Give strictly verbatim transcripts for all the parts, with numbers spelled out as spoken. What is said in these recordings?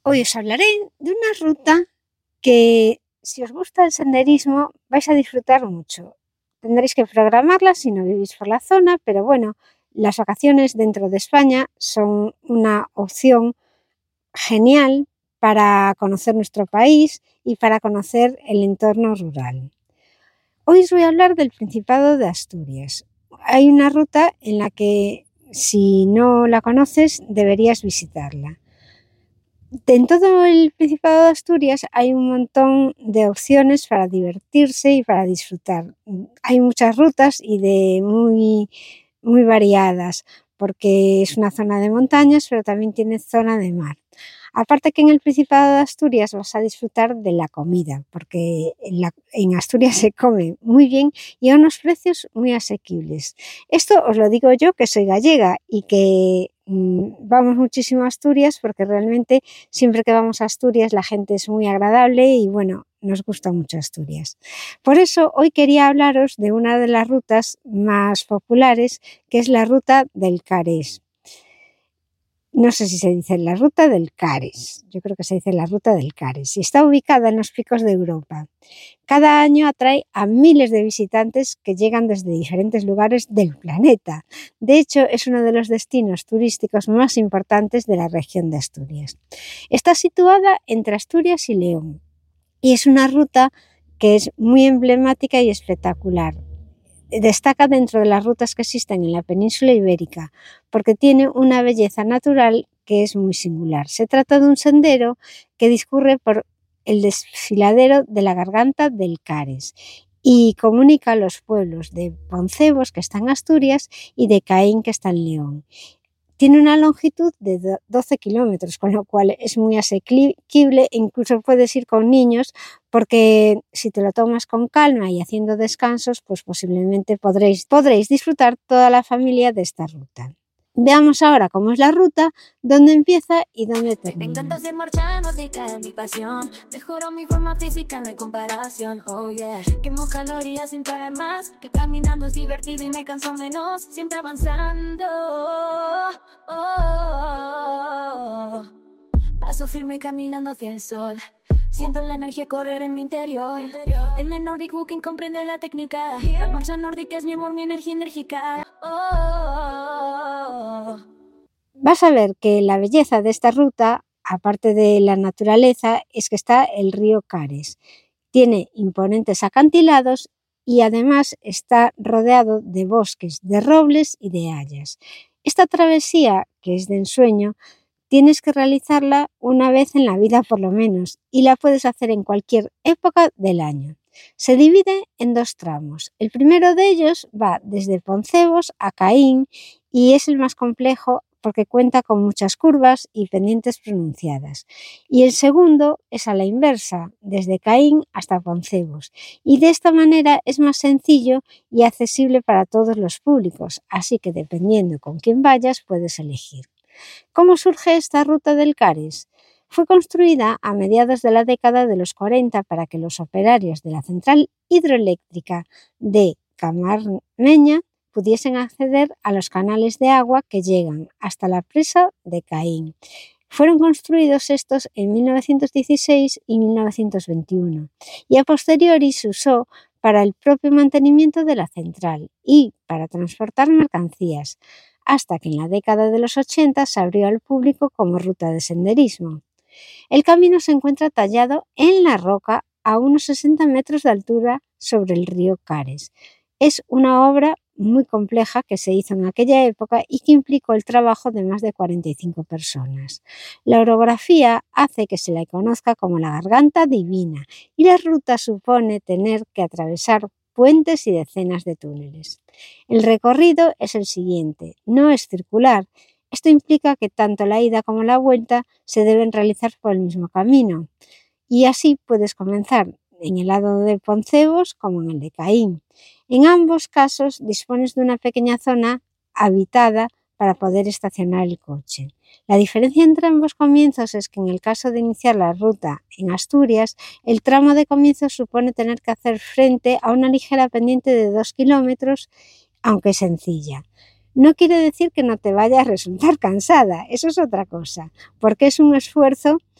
Hoy os hablaré de una ruta que, si os gusta el senderismo, vais a disfrutar mucho. Tendréis que programarla si no vivís por la zona, pero bueno, las vacaciones dentro de España son una opción genial para conocer nuestro país y para conocer el entorno rural. Hoy os voy a hablar del Principado de Asturias. Hay una ruta en la que, si no la conoces, deberías visitarla. En todo el Principado de Asturias hay un montón de opciones para divertirse y para disfrutar. Hay muchas rutas y de muy, muy variadas, porque es una zona de montañas, pero también tiene zona de mar. Aparte que en el Principado de Asturias vas a disfrutar de la comida, porque en, la, en Asturias se come muy bien y a unos precios muy asequibles. Esto os lo digo yo, que soy gallega y que mmm, vamos muchísimo a Asturias, porque realmente siempre que vamos a Asturias la gente es muy agradable y bueno, nos gusta mucho Asturias. Por eso hoy quería hablaros de una de las rutas más populares, que es la ruta del Carés. No sé si se dice la ruta del Carés, yo creo que se dice la ruta del Carés y está ubicada en los picos de Europa. Cada año atrae a miles de visitantes que llegan desde diferentes lugares del planeta. De hecho, es uno de los destinos turísticos más importantes de la región de Asturias. Está situada entre Asturias y León y es una ruta que es muy emblemática y espectacular. Destaca dentro de las rutas que existen en la península ibérica porque tiene una belleza natural que es muy singular. Se trata de un sendero que discurre por el desfiladero de la Garganta del Carés y comunica a los pueblos de Poncebos, que está en Asturias, y de Caín, que está en León. Tiene una longitud de doce kilómetros, con lo cual es muy asequible e incluso puedes ir con niños, porque si te lo tomas con calma y haciendo descansos, pues posiblemente podréis, podréis disfrutar toda la familia de esta ruta. Veamos ahora cómo es la ruta, dónde empieza y dónde termina. Me encanta ser marchando, en mi pasión. Mejoró mi forma física, no hay comparación. Oh yeah, quemo calorías sin parar más. Que caminando es divertido y me canso menos. Siempre avanzando. Oh, oh, oh. Paso firme caminando hacia el sol. Siento la energía correr en mi interior. En el Nordic Walking comprende la técnica. La marcha nórdica es mi amor, mi energía enérgica. Oh, oh, oh. Vas a ver que la belleza de esta ruta, aparte de la naturaleza, es que está el río Carés. Tiene imponentes acantilados y además está rodeado de bosques de robles y de hayas. Esta travesía, que es de ensueño, tienes que realizarla una vez en la vida por lo menos y la puedes hacer en cualquier época del año. Se divide en dos tramos. El primero de ellos va desde Poncebos a Caín y es el más complejo porque cuenta con muchas curvas y pendientes pronunciadas. Y el segundo es a la inversa, desde Caín hasta Poncebos. Y de esta manera es más sencillo y accesible para todos los públicos, así que dependiendo con quién vayas puedes elegir. ¿Cómo surge esta ruta del Carés? Fue construida a mediados de la década de los cuarenta para que los operarios de la central hidroeléctrica de Camarmeña pudiesen acceder a los canales de agua que llegan hasta la presa de Caín. Fueron construidos estos en mil novecientos dieciséis y mil novecientos veintiuno y a posteriori se usó para el propio mantenimiento de la central y para transportar mercancías, hasta que en la década de los ochenta se abrió al público como ruta de senderismo. El camino se encuentra tallado en la roca a unos sesenta metros de altura sobre el río Carés. Es una obra muy compleja que se hizo en aquella época y que implicó el trabajo de más de cuarenta y cinco personas. La orografía hace que se la conozca como la Garganta Divina y la ruta supone tener que atravesar puentes y decenas de túneles. El recorrido es el siguiente, no es circular. Esto implica que tanto la ida como la vuelta se deben realizar por el mismo camino y así puedes comenzar en el lado de Poncebos como en el de Caín. En ambos casos dispones de una pequeña zona habitada para poder estacionar el coche. La diferencia entre ambos comienzos es que en el caso de iniciar la ruta en Asturias, el tramo de comienzo supone tener que hacer frente a una ligera pendiente de dos kilómetros, aunque sencilla. No quiere decir que no te vaya a resultar cansada, eso es otra cosa, porque es un esfuerzo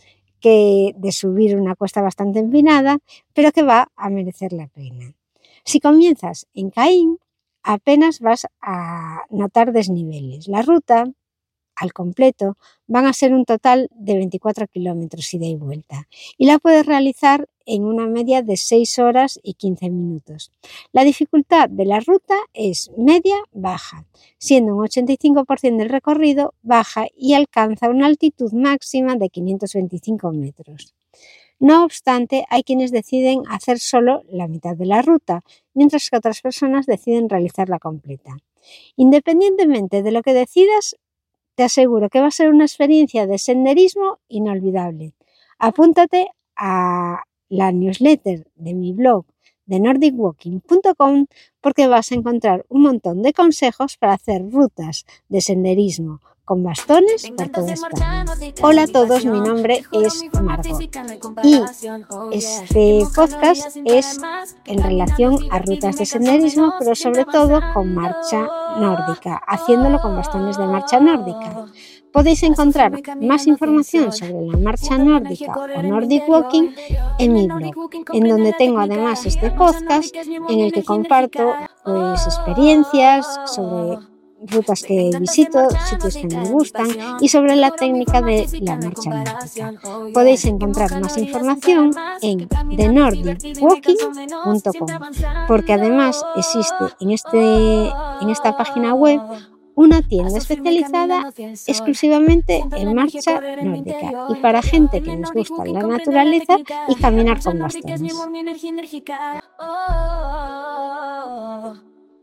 que de subir una cuesta bastante empinada, pero que va a merecer la pena. Si comienzas en Caín, apenas vas a notar desniveles. La ruta al completo van a ser un total de veinticuatro kilómetros ida y vuelta y la puedes realizar en una media de seis horas y quince minutos. La dificultad de la ruta es media-baja, siendo un ochenta y cinco por ciento del recorrido baja y alcanza una altitud máxima de quinientos veinticinco metros. No obstante, hay quienes deciden hacer solo la mitad de la ruta, mientras que otras personas deciden realizarla completa. Independientemente de lo que decidas, te aseguro que va a ser una experiencia de senderismo inolvidable. Apúntate a la newsletter de mi blog de nordic walking punto com porque vas a encontrar un montón de consejos para hacer rutas de senderismo con bastones por toda España. Hola a todos, mi nombre es Margot y este podcast es en relación a rutas de senderismo, pero sobre todo con marcha nórdica, haciéndolo con bastones de marcha nórdica. Podéis encontrar más información sobre la marcha nórdica o Nordic Walking en mi blog, en donde tengo además este podcast en el que comparto pues, experiencias sobre rutas que visito, sitios que me gustan y sobre la técnica de la marcha nórdica. Podéis encontrar más información en the nordic walking punto com porque además existe en, este, en esta página web una tienda especializada exclusivamente en marcha nórdica y para gente que nos gusta la naturaleza y caminar con bastones.